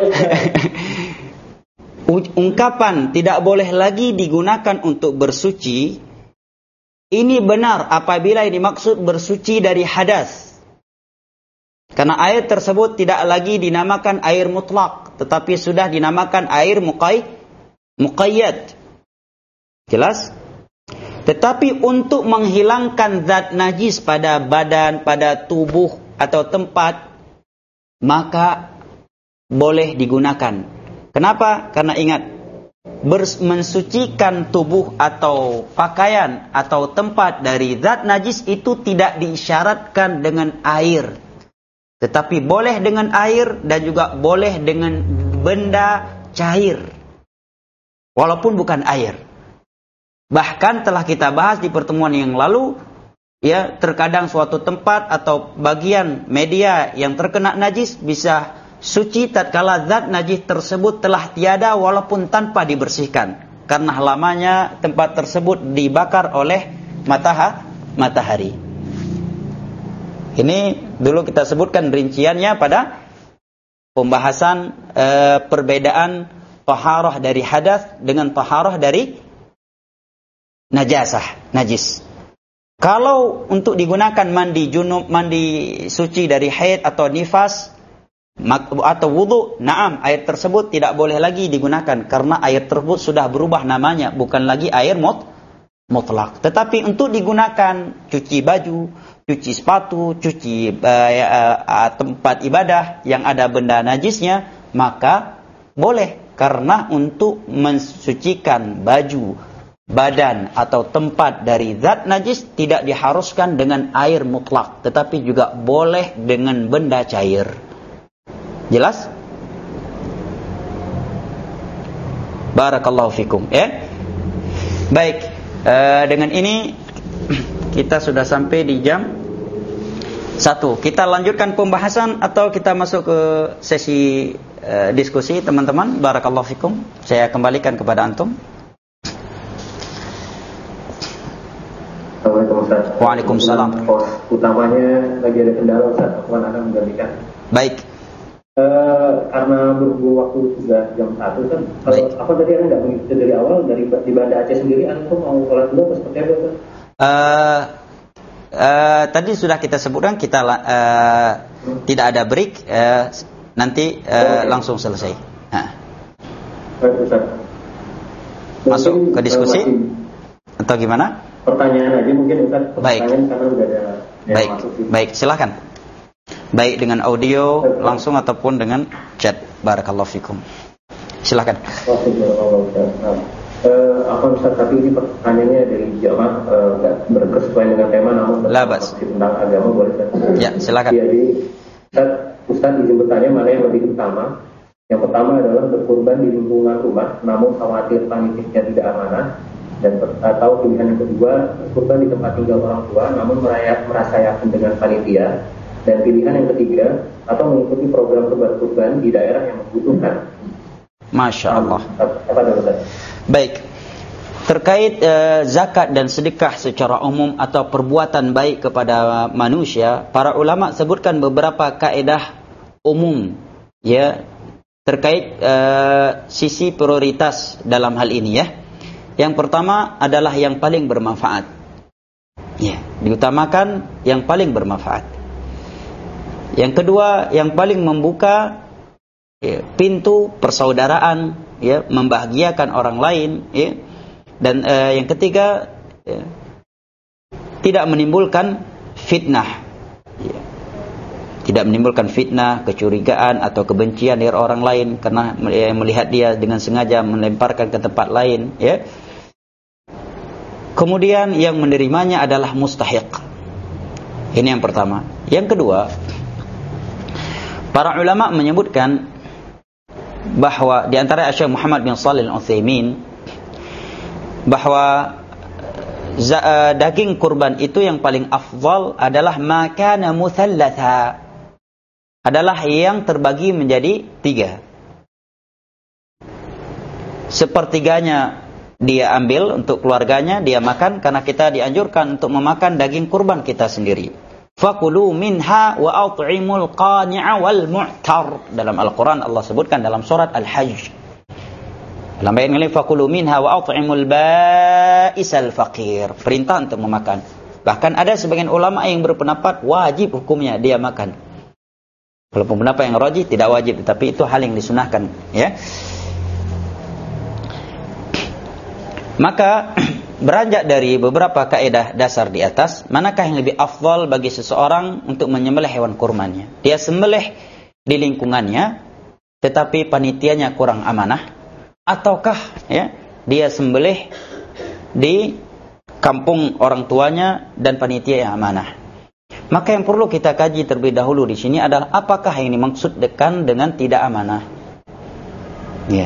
Ungkapan tidak boleh lagi digunakan untuk bersuci ini benar apabila ini maksud bersuci dari hadas. Karena air tersebut tidak lagi dinamakan air mutlak, tetapi sudah dinamakan air muqay, muqayyad. Jelas? Tetapi untuk menghilangkan zat najis pada badan, pada tubuh atau tempat, maka boleh digunakan. Kenapa? Karena ingat, mensucikan tubuh atau pakaian atau tempat dari zat najis itu tidak diisyaratkan dengan air. Tetapi boleh dengan air dan juga boleh dengan benda cair. Walaupun bukan air. Bahkan telah kita bahas di pertemuan yang lalu, ya, terkadang suatu tempat atau bagian media yang terkena najis bisa suci tatkala zat najis tersebut telah tiada walaupun tanpa dibersihkan. Karena lamanya tempat tersebut dibakar oleh matahari. Ini dulu kita sebutkan rinciannya pada pembahasan e, perbedaan taharah dari hadas dengan taharah dari najasah, najis. Kalau untuk digunakan mandi junub, mandi suci dari haid atau nifas atau wudu, naam, air tersebut tidak boleh lagi digunakan karena air tersebut sudah berubah namanya, bukan lagi air mut, mutlak. Tetapi untuk digunakan cuci baju, cuci sepatu, cuci uh, uh, tempat ibadah yang ada benda najisnya, maka boleh, karena untuk mensucikan baju, badan atau tempat dari zat najis tidak diharuskan dengan air mutlak, tetapi juga boleh dengan benda cair. Jelas? Barakallahu fikum, ya. Baik, uh, dengan ini kita sudah sampai di jam satu. Kita lanjutkan pembahasan atau kita masuk ke sesi uh, diskusi, teman-teman? Barakallahu fikum. Saya kembalikan kepada antum. Assalamualaikum Ustaz. Waalaikumsalam. Pos utamanya lagi ada kendala Ustaz, aku akan menggantikan. Baik. Uh, karena berhubung waktu sudah jam satu kan, kalau apa tadi anda nggak mengikuti dari awal dari di Banda Aceh sendiri, anda tuh mau sholat dulu atau seperti apa Ustaz? Uh, uh, tadi sudah kita sebutkan kita uh, hmm. tidak ada break. Uh, nanti uh, langsung selesai. Nah. Masuk ke diskusi atau gimana? Pertanyaan aja mungkin Ustaz. Baik. Karena udah ada Baik. Baik, silakan. Baik dengan audio langsung ataupun dengan chat. Barakallahu fikum. Silakan. Uh, apa Ustaz, tapi ini pertanyaannya dari jamaah nggak uh, berkesesuaian dengan tema, namun Labas. tentang agama boleh Ustaz? Ya, silakan. Jadi Ustaz, Ustaz izin bertanya mana yang lebih utama? Yang pertama adalah berkurban di lingkungan rumah, namun khawatir panitia tidak amanah, dan atau pilihan yang kedua berkurban di tempat tinggal orang tua, namun merayak, merasa yakin dengan panitia, dan pilihan yang ketiga atau mengikuti program kurban di daerah yang membutuhkan. Masya Allah. Apa ada Ustaz? Baik, terkait uh, zakat dan sedekah secara umum atau perbuatan baik kepada manusia, para ulama sebutkan beberapa kaedah umum ya terkait uh, sisi prioritas dalam hal ini ya. Yang pertama adalah yang paling bermanfaat. Ya, diutamakan yang paling bermanfaat. Yang kedua, yang paling membuka ya, pintu persaudaraan, ya, membahagiakan orang lain, ya. Dan uh, yang ketiga, ya, tidak menimbulkan fitnah, ya. Tidak menimbulkan fitnah, kecurigaan atau kebencian dari orang lain karena ya, melihat dia dengan sengaja melemparkan ke tempat lain, ya. Kemudian yang menerimanya adalah mustahiq. Ini yang pertama. Yang kedua, para ulama menyebutkan bahwa di antara Syekh Muhammad bin Shalih Al-Utsaimin bahwa uh, daging kurban itu yang paling afdal adalah makana muthallatha, adalah yang terbagi menjadi tiga. Sepertiganya dia ambil untuk keluarganya, dia makan, karena kita dianjurkan untuk memakan daging kurban kita sendiri. Fakulu minha wa at'imul qani'a wal mu'tar. Dalam Al-Quran Allah sebutkan dalam surat Al-Hajj. Dalam ayat ini fakulu minha wa at'imul ba'isal faqir. Perintah untuk memakan. Bahkan ada sebagian ulama yang berpendapat wajib hukumnya dia makan. Walaupun pendapat yang rajih tidak wajib, tapi itu hal yang disunahkan, ya. Maka beranjak dari beberapa kaidah dasar di atas, manakah yang lebih afdal bagi seseorang untuk menyembelih hewan kurbannya? Dia sembelih di lingkungannya, tetapi panitianya kurang amanah, ataukah ya dia sembelih di kampung orang tuanya dan panitia yang amanah? Maka yang perlu kita kaji terlebih dahulu di sini adalah apakah yang dimaksudkan dengan tidak amanah? Ya.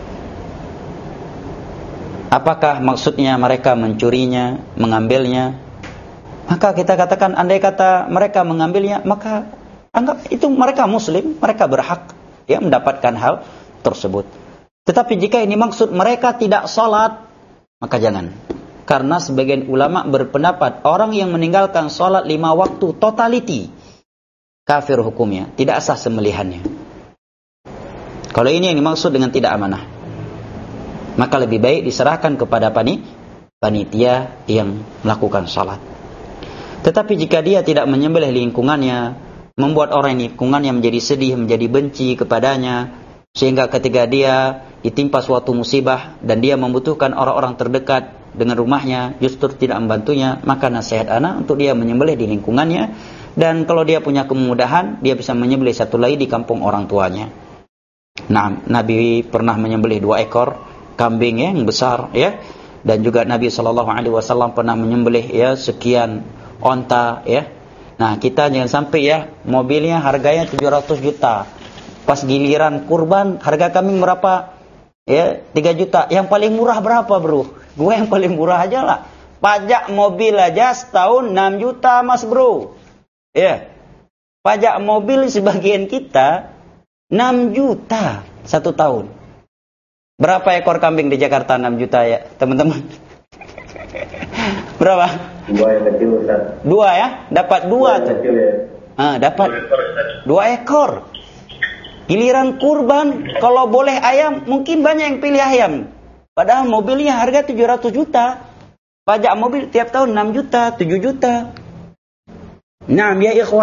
Apakah maksudnya mereka mencurinya, mengambilnya? Maka kita katakan andai kata mereka mengambilnya, maka anggap itu mereka muslim, mereka berhak ya mendapatkan hal tersebut. Tetapi jika ini maksud mereka tidak salat, maka jangan. Karena sebagian ulama berpendapat orang yang meninggalkan salat lima waktu totality kafir hukumnya, tidak sah sembelihannya. Kalau ini yang dimaksud dengan tidak amanah, maka lebih baik diserahkan kepada panitia yang melakukan salat. Tetapi jika dia tidak menyembelih lingkungannya, membuat orang di lingkungannya menjadi sedih, menjadi benci kepadanya, sehingga ketika dia ditimpa suatu musibah dan dia membutuhkan orang-orang terdekat dengan rumahnya justru tidak membantunya, maka nasihat anak untuk dia menyembelih di lingkungannya, dan kalau dia punya kemudahan dia bisa menyembelih satu lagi di kampung orang tuanya. Nah, Nabi pernah menyembelih dua ekor kambing ya, yang besar ya, dan juga Nabi sallallahu alaihi wasallam pernah menyembelih ya sekian onta ya. Nah, kita jangan sampai ya mobilnya harganya tujuh ratus juta, pas giliran kurban harga kambing berapa ya, tiga juta. Yang paling murah berapa bro? Gue yang paling murah aja lah. Pajak mobil aja setahun enam juta mas bro ya. Pajak mobil sebagian kita enam juta satu tahun. Berapa ekor kambing di Jakarta enam juta ya teman-teman? Berapa? Dua yang kecil Ustaz. Dua ya? Dapat dua, dua tuh kecil, ya. ah, dapat dua ekor. Giliran kurban kalau boleh ayam, mungkin banyak yang pilih ayam, padahal mobilnya harga tujuh ratus juta. Pajak mobil tiap tahun enam juta, tujuh juta. Nah ya ikhwan,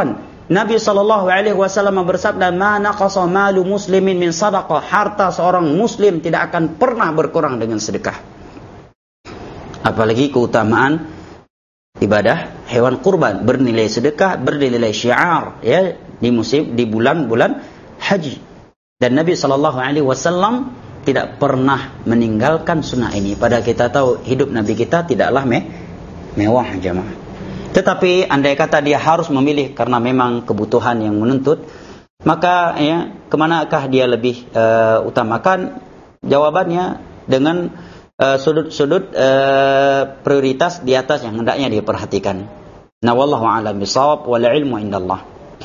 Nabi sallallahu alaihi wasallam bersabda, "Ma naqasa malu muslimin min sadaqah." Harta seorang muslim tidak akan pernah berkurang dengan sedekah. Apalagi keutamaan ibadah hewan kurban, bernilai sedekah, bernilai syiar, ya, di musim di bulan-bulan haji. Dan Nabi sallallahu alaihi wasallam tidak pernah meninggalkan sunnah ini. Padahal kita tahu hidup Nabi kita tidaklah me mewah, jemaah. Tetapi andai kata dia harus memilih karena memang kebutuhan yang menuntut, maka ya, kemanakah dia lebih uh, utamakan? Jawabannya dengan uh, sudut-sudut uh, prioritas di atas yang hendaknya dia perhatikan. Nah, wallahu a'lam bishawab, wal ilmu indallah.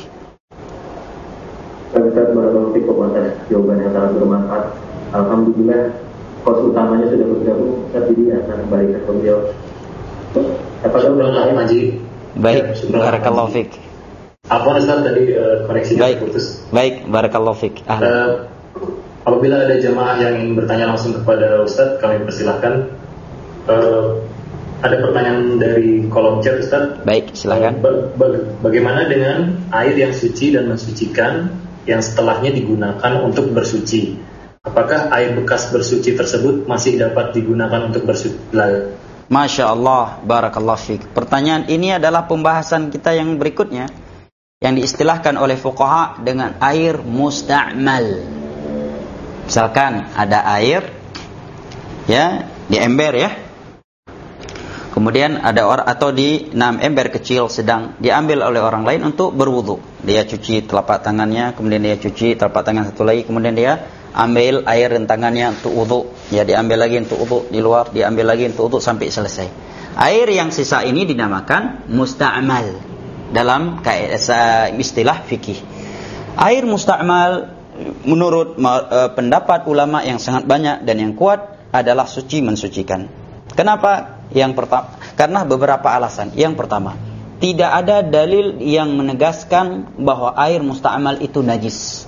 Ustaz, barakallahu fikum atas jawaban yang sangat bermanfaat. Alhamdulillah, kos utamanya sudah bergabung. Ustaz, jadi akan kembalikan ke beliau. Apakah sudah saya Haji? Baik, barakallahu fik. Apa Ustaz tadi uh, koneksinya baik, terputus? Baik, barakallahu fik. Uh, apabila ada jemaah yang ingin bertanya langsung kepada Ustaz, kami persilahkan. Uh, ada pertanyaan dari kolom chat, Ustaz. Baik, silakan. Uh, ba- ba- bagaimana dengan air yang suci dan mensucikan yang setelahnya digunakan untuk bersuci? Apakah air bekas bersuci tersebut masih dapat digunakan untuk bersuci? Masya Allah, barakallahu fiik. Pertanyaan ini adalah pembahasan kita yang berikutnya, yang diistilahkan oleh fuqaha dengan air musta'mal. Misalkan ada air, ya, di ember, ya. Kemudian ada orang atau di enam ember kecil sedang diambil oleh orang lain untuk berwudu. Dia cuci telapak tangannya, kemudian dia cuci telapak tangan satu lagi, kemudian dia ambil air rentangannya untuk wudu, ya, diambil lagi untuk wudu di luar, diambil lagi untuk wudu sampai selesai. Air yang sisa ini dinamakan musta'mal dalam istilah fikih. Air musta'mal menurut uh, pendapat ulama yang sangat banyak dan yang kuat adalah suci mensucikan. Kenapa? Yang pertama, karena beberapa alasan. Yang pertama, tidak ada dalil yang menegaskan bahwa air musta'mal itu najis.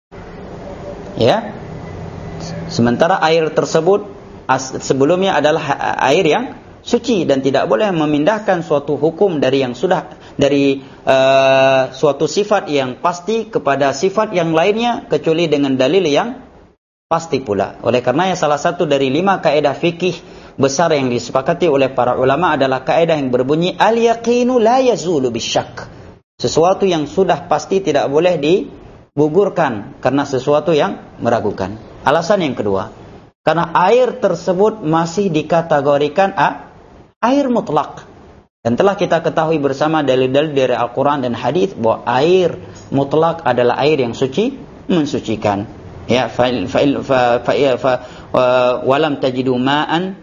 Ya. Sementara air tersebut sebelumnya adalah air yang suci dan tidak boleh memindahkan suatu hukum dari yang sudah dari uh, suatu sifat yang pasti kepada sifat yang lainnya kecuali dengan dalil yang pasti pula. Oleh karenanya salah satu dari lima kaidah fikih besar yang disepakati oleh para ulama adalah kaidah yang berbunyi al-yaqinu la yazulu bisyak. Sesuatu yang sudah pasti tidak boleh digugurkan karena sesuatu yang meragukan. Alasan yang kedua, karena air tersebut masih dikategorikan a, air mutlak. Dan telah kita ketahui bersama dalil-dalil dari Al-Quran dan hadis bahwa air mutlak adalah air yang suci mensucikan. Ya, fa fa fa fa walam tajidu ma'an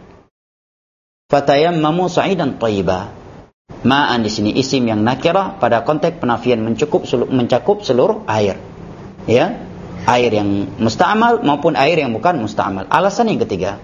fatayammamu sa'idan thayyiba. Ma'an di sini isim yang nakirah pada konteks penafian mencukup mencakup seluruh air. Ya, air yang musta'mal maupun air yang bukan musta'mal. Alasan yang ketiga,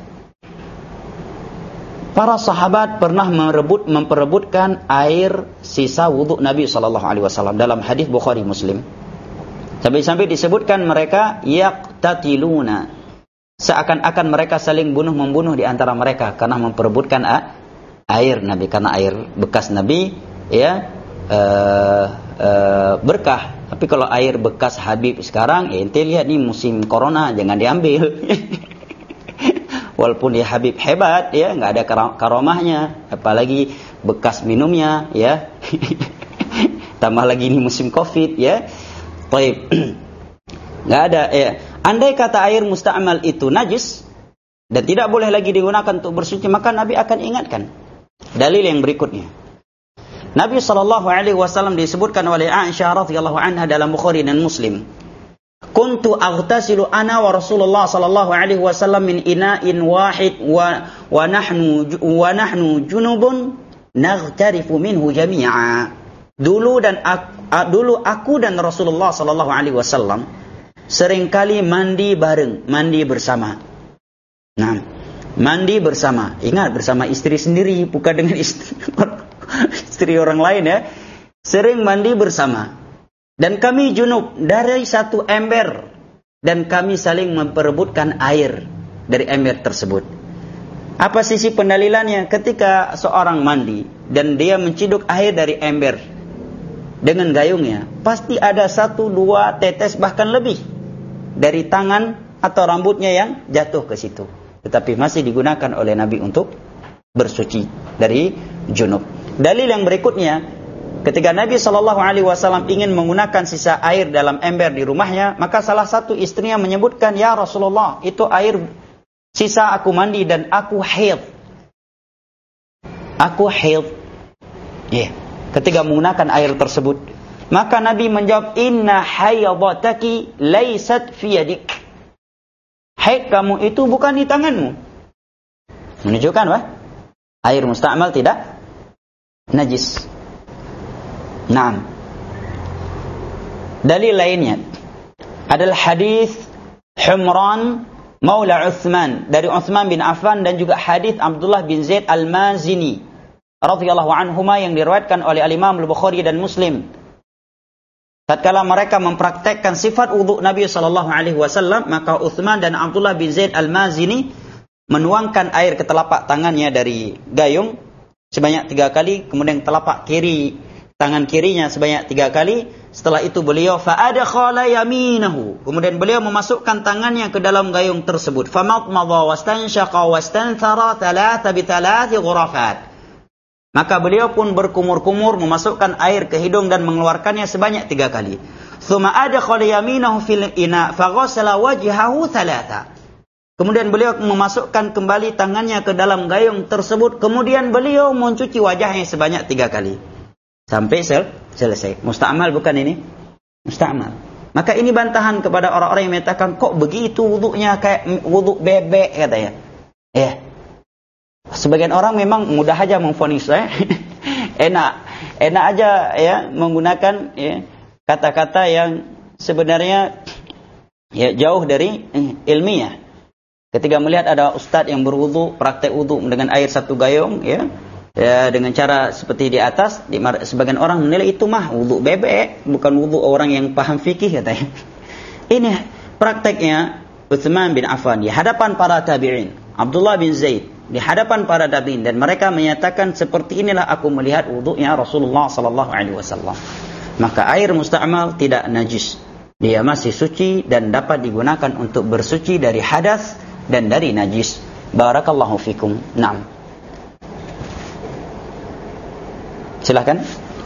para sahabat pernah merebut memperebutkan air sisa wudhu Nabi sallallahu alaihi wasallam dalam hadis Bukhari Muslim. Sampai-sampai disebutkan mereka yaqtatiluna, seakan-akan mereka saling bunuh-membunuh di antara mereka karena memperebutkan air Nabi, karena air bekas Nabi, ya, uh, uh, berkah. Tapi kalau air bekas Habib sekarang, ya, ente lihat nih musim corona, jangan diambil. Walaupun ya Habib hebat, ya, nggak ada karomahnya, apalagi bekas minumnya, ya. Tambah lagi ini musim Covid, ya. Baik, nggak ada, ya. Andai kata air musta'mal itu najis dan tidak boleh lagi digunakan untuk bersuci, maka Nabi akan ingatkan. Dalil yang berikutnya, Nabi sallallahu alaihi wasallam disebutkan oleh Aisyah radhiyallahu anha dalam Bukhari dan Muslim, "Kuntu aghtasilu ana wa Rasulullah sallallahu alaihi wasallam min ina'in wahid wa wa nahnu wa nahnu junubun naghtarifu minhu jami'a." Dulu dan aku, dulu aku dan Rasulullah sallallahu alaihi wasallam seringkali mandi bareng, mandi bersama. Nah, mandi bersama. Ingat, bersama istri sendiri, bukan dengan istri, istri orang lain, ya. Sering mandi bersama. Dan kami junub dari satu ember, dan kami saling memperebutkan air dari ember tersebut. Apa sisi pendalilannya? Ketika seorang mandi dan dia menciduk air dari ember, dengan gayungnya, pasti ada satu, dua tetes bahkan lebih dari tangan atau rambutnya yang jatuh ke situ. Tetapi masih digunakan oleh Nabi untuk bersuci dari junub. Dalil yang berikutnya, ketika Nabi shallallahu alaihi wasallam ingin menggunakan sisa air dalam ember di rumahnya, maka salah satu istrinya menyebutkan, "Ya Rasulullah, itu air sisa aku mandi dan aku haid." Aku haid. Ya. Yeah. Ketika menggunakan air tersebut, maka Nabi menjawab, "Inna hayyadataki laysat fi yadik." Haid kamu itu bukan di tanganmu. Menunjukkan apa? Air musta'mal tidak najis. Naam. Dalil lainnya adalah hadis Humran Maula Uthman dari Uthman bin Affan, dan juga hadis Abdullah bin Zaid Al-Mazini radhiyallahu anhuma yang diriwayatkan oleh Al-Imam Al-Bukhari dan Muslim. Tatkala mereka mempraktekkan sifat wudu Nabi sallallahu alaihi wasallam, maka Uthman dan Abdullah bin Zaid Al-Mazini menuangkan air ke telapak tangannya dari gayung sebanyak tiga kali, kemudian telapak kiri tangan kirinya sebanyak tiga kali. Setelah itu beliau fa'adkhala yaminahu, kemudian beliau memasukkan tangannya ke dalam gayung tersebut. Famadmadha wastanshaqa wastanthara thalatha bi thalathi ghurafat. Maka beliau pun berkumur-kumur memasukkan air ke hidung dan mengeluarkannya sebanyak tiga kali. Tsumma adkhala yaminahu fil ina faghasala wajhahu thalatha. Kemudian beliau memasukkan kembali tangannya ke dalam gayung tersebut, kemudian beliau mencuci wajahnya sebanyak tiga kali. Sampai sel selesai. Musta'mal bukan ini? Musta'mal. Maka ini bantahan kepada orang-orang yang mengatakan, kok begitu wudunya kayak wudu bebek katanya. Ya. Sebagian orang memang mudah aja memvonis, eh? enak, enak aja ya menggunakan ya, kata-kata yang sebenarnya ya jauh dari eh, ilmiah. Ketika melihat ada ustadz yang berwudu, praktek wudu dengan air satu gayung, ya, ya dengan cara seperti di atas, di, sebagian orang menilai itu mah wudu bebek, bukan wudu orang yang paham fikih katanya. Ini prakteknya Uthman bin Affan di hadapan para tabi'in, Abdullah bin Zaid di hadapan para tabi'in, dan mereka menyatakan seperti inilah aku melihat wudunya Rasulullah sallallahu alaihi wasallam. Maka air musta'mal tidak najis. Dia masih suci dan dapat digunakan untuk bersuci dari hadas dan dari najis. Barakallahu fikum. Naam. Silakan.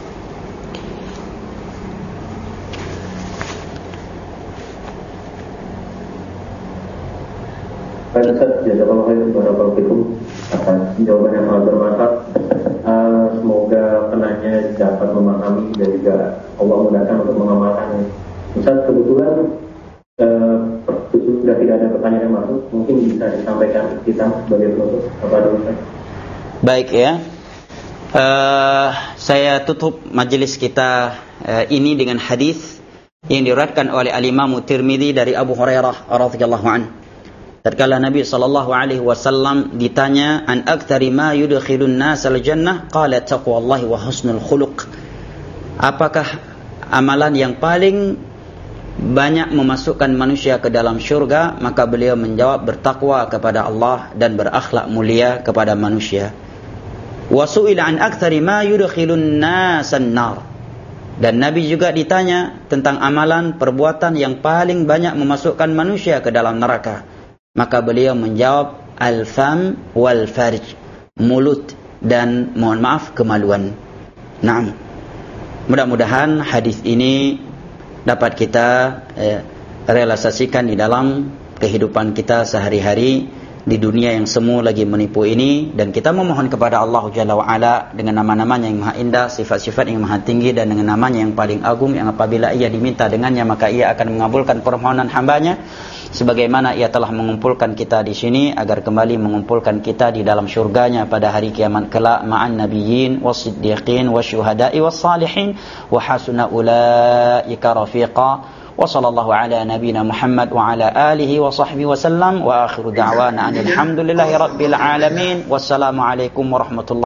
Baik Ustaz, jazakallahu khairan barakallahu fikum atas jawaban yang sangat bermanfaat. Uh, semoga penanya dapat memahami dan juga Allah mudahkan untuk mengamalkannya. Ustaz, kebetulan uh, sudah tidak ada pertanyaan yang masuk, mungkin bisa disampaikan kita sebagai penutup kepada Ustaz. Baik ya. Uh, saya tutup majelis kita uh, ini dengan hadis yang diriwayatkan oleh Al-Imam Tirmidzi dari Abu Hurairah radhiyallahu anhu. Tatkala Nabi sallallahu alaihi wasallam ditanya an aktsari ma yudkhilun nas al-jannah, qala taqwallahi wa husnul khuluq. Apakah amalan yang paling banyak memasukkan manusia ke dalam syurga? Maka beliau menjawab, bertakwa kepada Allah dan berakhlak mulia kepada manusia. Wa su'ila an aktsari ma yudkhilun nas an-nar. Dan Nabi juga ditanya tentang amalan perbuatan yang paling banyak memasukkan manusia ke dalam neraka. Maka beliau menjawab, al-fam wal farj, mulut dan mohon maaf kemaluan. Naam. Mudah-mudahan hadis ini dapat kita eh, realisasikan di dalam kehidupan kita sehari-hari di dunia yang semu lagi menipu ini, dan kita memohon kepada Allah Jalla wa Ala dengan nama-namanya yang maha indah, sifat-sifat yang maha tinggi, dan dengan namanya yang paling agung, yang apabila ia diminta dengannya maka ia akan mengabulkan permohonan hambanya, sebagaimana ia telah mengumpulkan kita di sini agar kembali mengumpulkan kita di dalam syurganya pada hari kiamat kelak ma'an nabiyyin was-siddiqin wasyuhada'i was-salihin wa hasuna ulaika rafiqa. Wa sallallahu ala nabiyyina Muhammad wa ala alihi wa sahbihi wa sallam, wa akhiru da'wana alhamdulillahi rabbil alamin. Wassalamu alaikum warahmatullahi